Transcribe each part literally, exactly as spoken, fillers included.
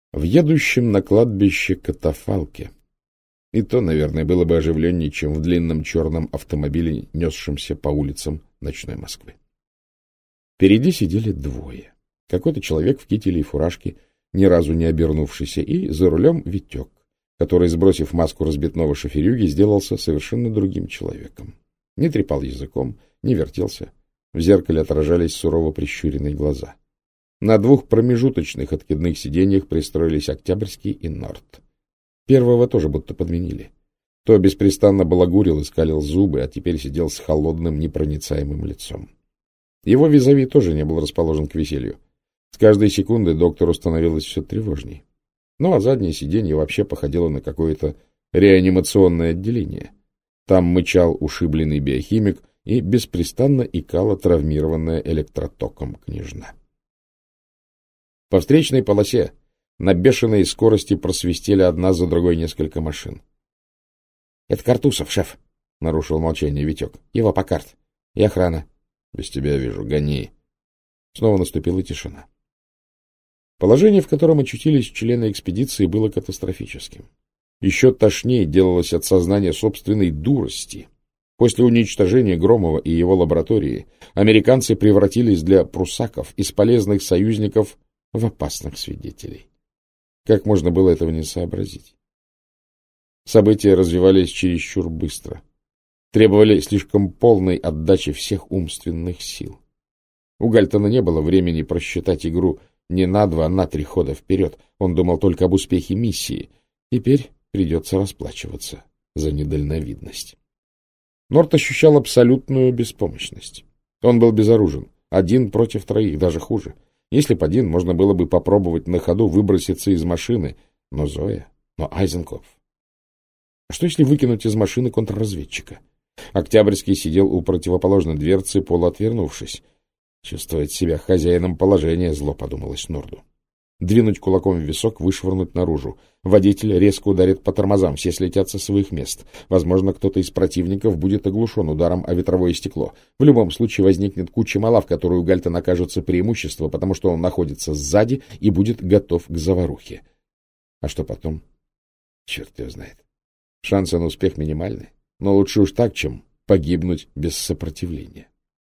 в едущем на кладбище катафалке. И то, наверное, было бы оживленнее, чем в длинном черном автомобиле, несшемся по улицам ночной Москвы. Впереди сидели двое. Какой-то человек в кителе и фуражке, ни разу не обернувшийся, и за рулем Витек, который, сбросив маску разбитного шоферюги, сделался совершенно другим человеком. Не трепал языком, не вертелся. В зеркале отражались сурово прищуренные глаза. На двух промежуточных откидных сиденьях пристроились Октябрьский и Норт. Первого тоже будто подменили. То беспрестанно балагурил и скалил зубы, а теперь сидел с холодным, непроницаемым лицом. Его визави тоже не был расположен к веселью. С каждой секундой доктору становилось все тревожней. Ну, а заднее сиденье вообще походило на какое-то реанимационное отделение. Там мычал ушибленный биохимик и беспрестанно икала травмированная электротоком княжна. По встречной полосе на бешеной скорости просвистели одна за другой несколько машин. — Это Картусов, шеф, — нарушил молчание Витек. — Его Покарт. И охрана. — Без тебя вижу. Гони. Снова наступила тишина. Положение, в котором очутились члены экспедиции, было катастрофическим. Еще тошнее делалось от сознания собственной дурости. После уничтожения Громова и его лаборатории американцы превратились для пруссаков из полезных союзников в опасных свидетелей. Как можно было этого не сообразить? События развивались чересчур быстро, требовали слишком полной отдачи всех умственных сил. У Гальтона не было времени просчитать игру не на два, а на три хода вперед. Он думал только об успехе миссии. Теперь придется расплачиваться за недальновидность. Норт ощущал абсолютную беспомощность. Он был безоружен, один против троих, даже хуже. Если б один, можно было бы попробовать на ходу выброситься из машины. Но Зоя, но Айзенкопф. А что, если выкинуть из машины контрразведчика? Октябрьский сидел у противоположной дверцы, полуотвернувшись. Чувствовать себя хозяином положения, зло подумалось Норду. Двинуть кулаком в висок, вышвырнуть наружу. Водитель резко ударит по тормозам, все слетят со своих мест. Возможно, кто-то из противников будет оглушен ударом о ветровое стекло. В любом случае возникнет куча мала, в которую у Гальтона окажется преимущество, потому что он находится сзади и будет готов к заварухе. А что потом? Черт его знает. Шансы на успех минимальны, но лучше уж так, чем погибнуть без сопротивления.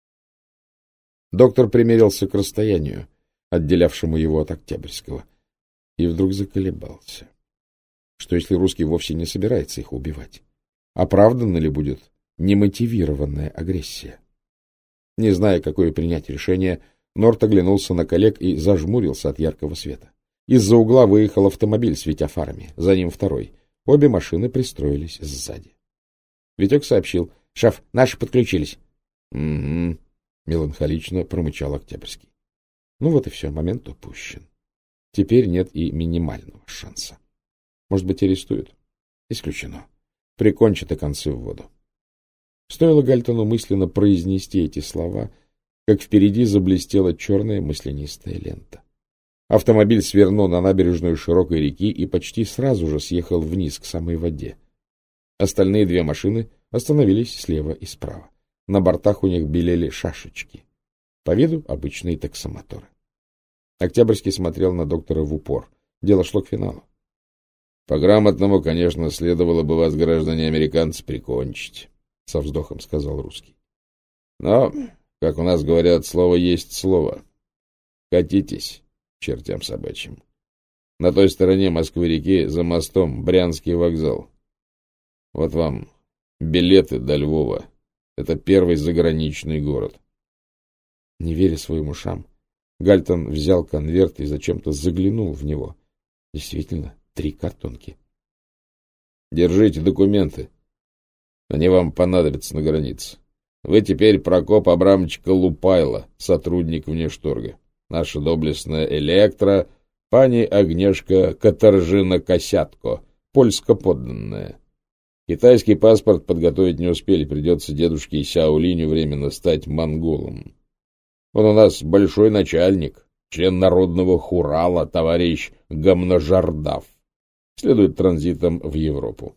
Доктор примерился к расстоянию, отделявшему его от Октябрьского, и вдруг заколебался. Что если русский вовсе не собирается их убивать? Оправдана ли будет немотивированная агрессия? Не зная, какое принять решение, Норт оглянулся на коллег и зажмурился от яркого света. Из-за угла выехал автомобиль, светя фарами, за ним второй. Обе машины пристроились сзади. Витек сообщил: — Шеф, наши подключились. — Угу, — меланхолично промычал Октябрьский. Ну вот и все, момент упущен. Теперь нет и минимального шанса. Может быть, арестуют? Исключено. Прикончат и концы в воду. Стоило Гальтону мысленно произнести эти слова, как впереди заблестела черная маслянистая лента. Автомобиль свернул на набережную широкой реки и почти сразу же съехал вниз к самой воде. Остальные две машины остановились слева и справа. На бортах у них белели шашечки. По виду обычные таксомоторы. Октябрьский смотрел на доктора в упор. Дело шло к финалу. — По-грамотному, конечно, следовало бы вас, граждане американцы, прикончить, — со вздохом сказал русский. — Но, как у нас говорят, слово есть слово. Катитесь, чертям собачьим. На той стороне Москвы-реки, за мостом, Брянский вокзал. Вот вам билеты до Львова. Это первый заграничный город. Не веря своим ушам, Гальтон взял конверт и зачем-то заглянул в него. Действительно, три картонки. — Держите документы. Они вам понадобятся на границе. Вы теперь Прокоп Абрамович Колупайло, сотрудник внешторга. Наша доблестная Электра, пани Агнешка Катаржина-Косятко, польско-подданная. Китайский паспорт подготовить не успели, придется дедушке Сяолиню временно стать монголом. Он у нас большой начальник, член народного хурала, товарищ Гамнажардав. Следует транзитом в Европу.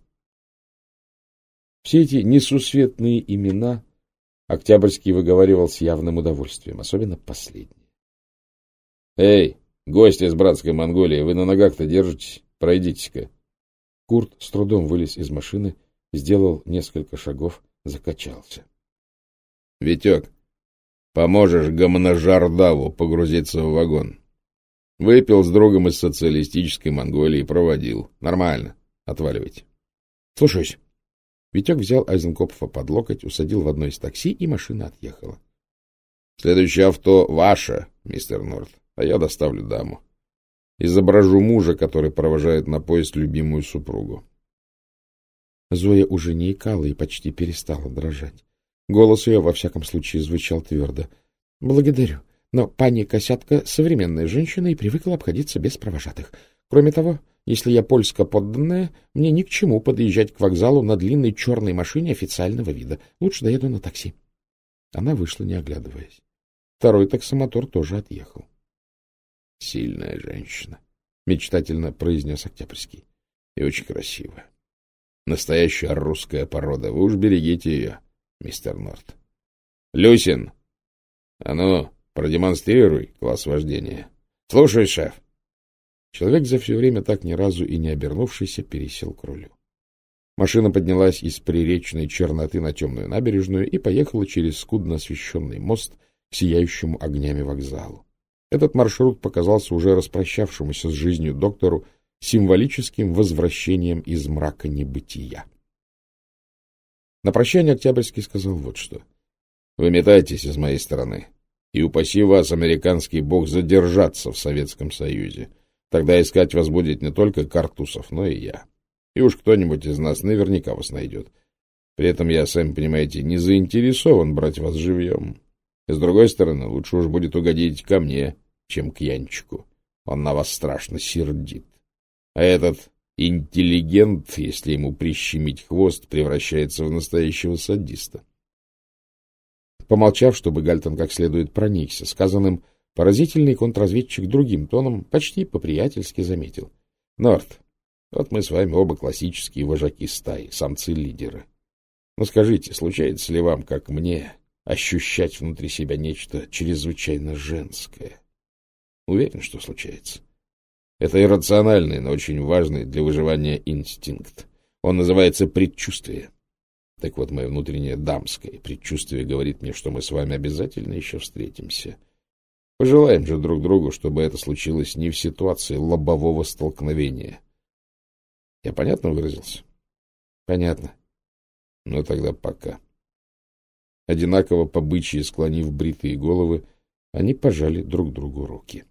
Все эти несусветные имена Октябрьский выговаривал с явным удовольствием, особенно последний. — Эй, гости из братской Монголии, вы на ногах-то держитесь? Пройдитесь-ка. Курт с трудом вылез из машины, сделал несколько шагов, закачался. — Витек, поможешь гомножардаву погрузиться в вагон. Выпил с другом из социалистической Монголии, проводил. Нормально. Отваливайте. — Слушаюсь. Витек взял Айзенкопфа под локоть, усадил в одно из такси, и машина отъехала. — Следующее авто ваше, мистер Норт, а я доставлю даму. Изображу мужа, который провожает на поезд любимую супругу. Зоя уже не икала и почти перестала дрожать. Голос ее, во всяком случае, звучал твердо. — Благодарю, но пани Косятка — современная женщина и привыкла обходиться без провожатых. Кроме того, если я польско подданная, мне ни к чему подъезжать к вокзалу на длинной черной машине официального вида. Лучше доеду на такси. Она вышла, не оглядываясь. Второй таксомотор тоже отъехал. — Сильная женщина, — мечтательно произнес Октябрьский. — И очень красивая. Настоящая русская порода. Вы уж берегите ее, мистер Норт. — Люсин! А ну, продемонстрируй класс вождения. — Слушай, шеф. Человек, за все время так ни разу и не обернувшийся, пересел к рулю. Машина поднялась из приречной черноты на темную набережную и поехала через скудно освещенный мост к сияющему огнями вокзалу. Этот маршрут показался уже распрощавшемуся с жизнью доктору символическим возвращением из мрака небытия. На прощание Октябрьский сказал вот что. — Вы метайтесь из моей стороны, и упаси вас, американский бог, задержаться в Советском Союзе. Тогда искать вас будет не только Картусов, но и я. И уж кто-нибудь из нас наверняка вас найдет. При этом я, сами понимаете, не заинтересован брать вас живьем. И с другой стороны, лучше уж будет угодить ко мне, чем к Янчику. Он на вас страшно сердит. А этот интеллигент, если ему прищемить хвост, превращается в настоящего садиста. Помолчав, чтобы Гальтон как следует проникся сказанным, поразительный контрразведчик другим тоном почти по-приятельски заметил. — Норт, вот мы с вами оба классические вожаки стаи, самцы-лидеры. Но скажите, случается ли вам, как мне, ощущать внутри себя нечто чрезвычайно женское? Уверен, что случается. Это иррациональный, но очень важный для выживания инстинкт. Он называется предчувствие. Так вот, мое внутреннее дамское предчувствие говорит мне, что мы с вами обязательно еще встретимся. Пожелаем же друг другу, чтобы это случилось не в ситуации лобового столкновения. Я понятно выразился? Понятно. Ну, тогда пока. Одинаково по-бычьи склонив бритые головы, они пожали друг другу руки.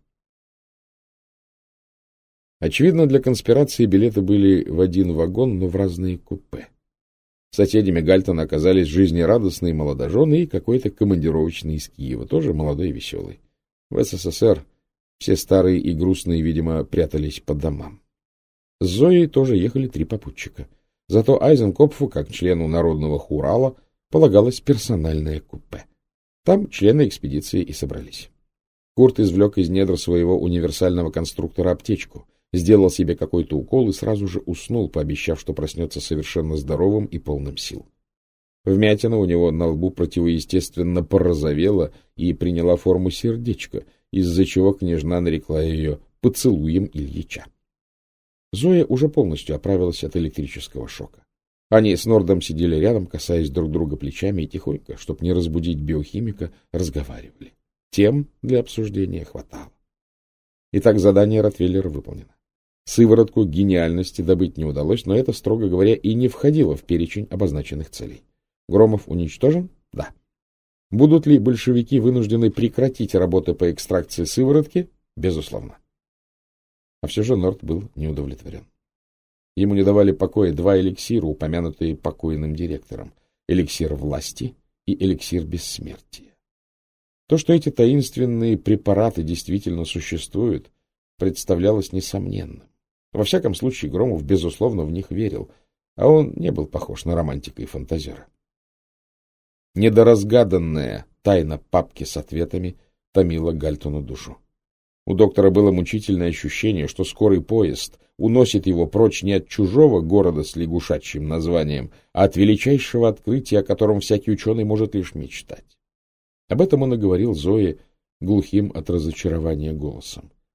Очевидно, для конспирации билеты были в один вагон, но в разные купе. Соседями Гальтона оказались жизнерадостные молодожены и какой-то командировочный из Киева, тоже молодой и веселый. В СССР все старые и грустные, видимо, прятались по домам. С Зоей тоже ехали три попутчика. Зато Айзенкопфу, как члену народного хурала, полагалось персональное купе. Там члены экспедиции и собрались. Курт извлек из недр своего универсального конструктора аптечку, сделал себе какой-то укол и сразу же уснул, пообещав, что проснется совершенно здоровым и полным сил. Вмятина у него на лбу противоестественно порозовела и приняла форму сердечка, из-за чего княжна нарекла ее поцелуем Ильича. Зоя уже полностью оправилась от электрического шока. Они с Нордом сидели рядом, касаясь друг друга плечами и тихонько, чтобы не разбудить биохимика, разговаривали. Тем для обсуждения хватало. Итак, задание Ротвейлера выполнено. Сыворотку гениальности добыть не удалось, но это, строго говоря, и не входило в перечень обозначенных целей. Громов уничтожен? Да. Будут ли большевики вынуждены прекратить работу по экстракции сыворотки? Безусловно. А все же Норд был не удовлетворен. Ему не давали покоя два эликсира, упомянутые покойным директором. Эликсир власти и эликсир бессмертия. То, что эти таинственные препараты действительно существуют, представлялось несомненным. Во всяком случае, Громов, безусловно, в них верил, а он не был похож на романтика и фантазера. Недоразгаданная тайна папки с ответами томила Гальтону душу. У доктора было мучительное ощущение, что скорый поезд уносит его прочь не от чужого города с лягушачьим названием, а от величайшего открытия, о котором всякий ученый может лишь мечтать. Об этом он и говорил Зое глухим от разочарования голосом.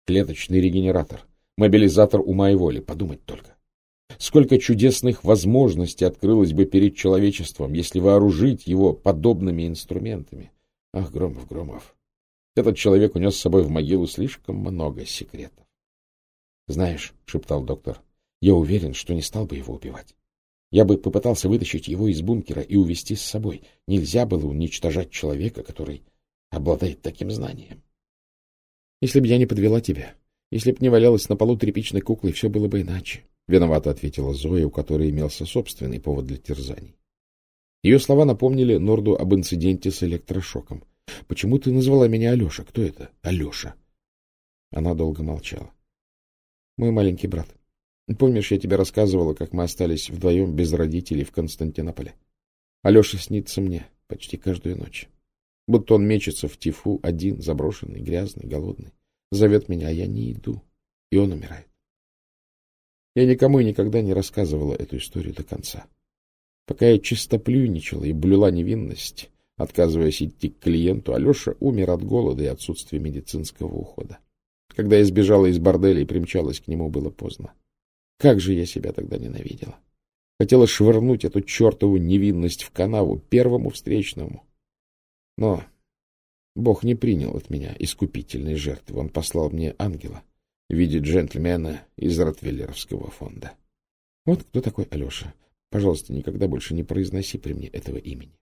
Клеточный регенератор, мобилизатор ума и воли, подумать только. Сколько чудесных возможностей открылось бы перед человечеством, если вооружить его подобными инструментами. Ах, Громов, Громов, этот человек унес с собой в могилу слишком много секретов. — Знаешь, — шептал доктор, — я уверен, что не стал бы его убивать. Я бы попытался вытащить его из бункера и увезти с собой. Нельзя было уничтожать человека, который обладает таким знанием. Если бы я не подвела тебя, если бы не валялась на полу тряпичной куклой, все было бы иначе. — виновато ответила Зоя, у которой имелся собственный повод для терзаний. Ее слова напомнили Норду об инциденте с электрошоком. — Почему ты назвала меня Алеша? Кто это? Алеша. Она долго молчала. — Мой маленький брат. Помнишь, я тебе рассказывала, как мы остались вдвоем без родителей в Константинополе? Алеша снится мне почти каждую ночь. Будто он мечется в тифу, один, заброшенный, грязный, голодный. Зовет меня, а я не иду, и он умирает. Я никому и никогда не рассказывала эту историю до конца. Пока я чистоплюйничала и блюла невинность, отказываясь идти к клиенту, Алеша умер от голода и отсутствия медицинского ухода. Когда я сбежала из борделя и примчалась к нему, было поздно. Как же я себя тогда ненавидела. Хотела швырнуть эту чертову невинность в канаву первому встречному. Но Бог не принял от меня искупительной жертвы. Он послал мне ангела в виде джентльмена из Ротвейлеровского фонда. Вот кто такой Алеша. Пожалуйста, никогда больше не произноси при мне этого имени.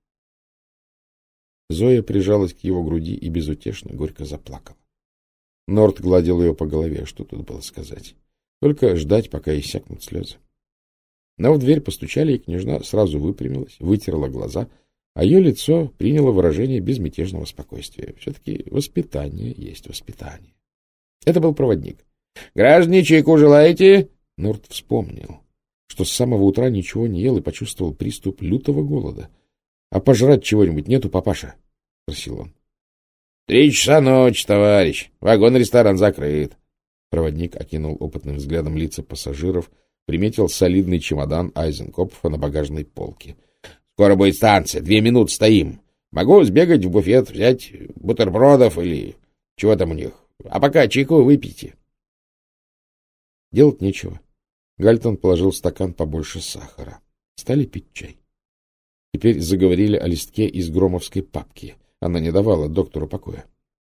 Зоя прижалась к его груди и безутешно горько заплакала. Норд гладил ее по голове. Что тут было сказать? Только ждать, пока иссякнут слезы. Но в дверь постучали, и княжна сразу выпрямилась, вытерла глаза, а ее лицо приняло выражение безмятежного спокойствия. Все-таки воспитание есть воспитание. Это был проводник. — Граждане, чайку желаете? Норд вспомнил, что с самого утра ничего не ел и почувствовал приступ лютого голода. — А пожрать чего-нибудь нету, папаша? — спросил он. — Три часа ночи, товарищ. Вагон-ресторан закрыт. Проводник окинул опытным взглядом лица пассажиров, приметил солидный чемодан Айзенкопфа на багажной полке. — Скоро будет станция. Две минуты стоим. Могу сбегать в буфет, взять бутербродов или чего там у них. А пока чайку выпейте. Делать нечего. Гальтон положил в стакан побольше сахара. Стали пить чай. Теперь заговорили о листке из громовской папки. Она не давала доктору покоя.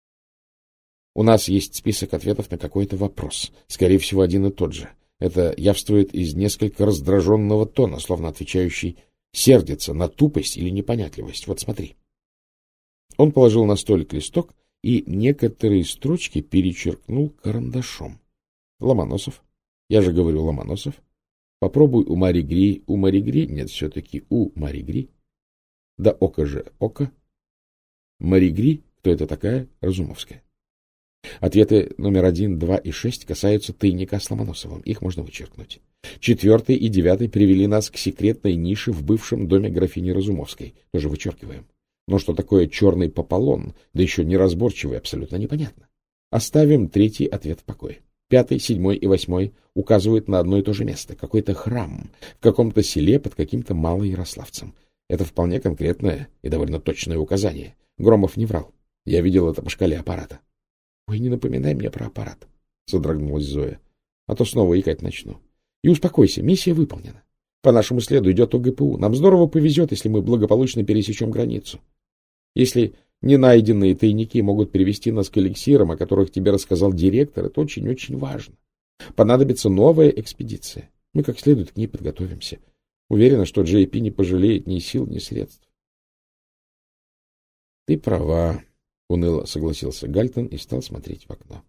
У нас есть список ответов на какой-то вопрос. Скорее всего, один и тот же. Это явствует из несколько раздраженного тона, словно отвечающий сердится на тупость или непонятливость. Вот смотри. Он положил на столик листок и некоторые строчки перечеркнул карандашом. Ломоносов. Я же говорю Ломоносов. Попробуй у Мари Гри. У Мари Гри? Нет, все-таки у Мари Гри. Да око же око. Мари Гри, кто это такая? Разумовская. Ответы номер один, два и шесть касаются тайника с Ломоносовым. Их можно вычеркнуть. Четвертый и девятый привели нас к секретной нише в бывшем доме графини Разумовской. Тоже вычеркиваем. Но что такое черный пополон, да еще неразборчивый, абсолютно непонятно. Оставим третий ответ в покое. Пятый, седьмой и восьмой указывают на одно и то же место. Какой-то храм в каком-то селе под каким-то Малоярославцем. Это вполне конкретное и довольно точное указание. Громов не врал. Я видел это по шкале аппарата. — Ой, не напоминай мне про аппарат, — содрогнулась Зоя. — А то снова икать начну. И успокойся, миссия выполнена. По нашему следу идет ОГПУ. Нам здорово повезет, если мы благополучно пересечем границу. Если ненайденные тайники могут привести нас к эликсирам, о которых тебе рассказал директор, это очень-очень важно. Понадобится новая экспедиция. Мы как следует к ней подготовимся. Уверена, что Джей Пи не пожалеет ни сил, ни средств. — Ты права, — уныло согласился Гальтон и стал смотреть в окно.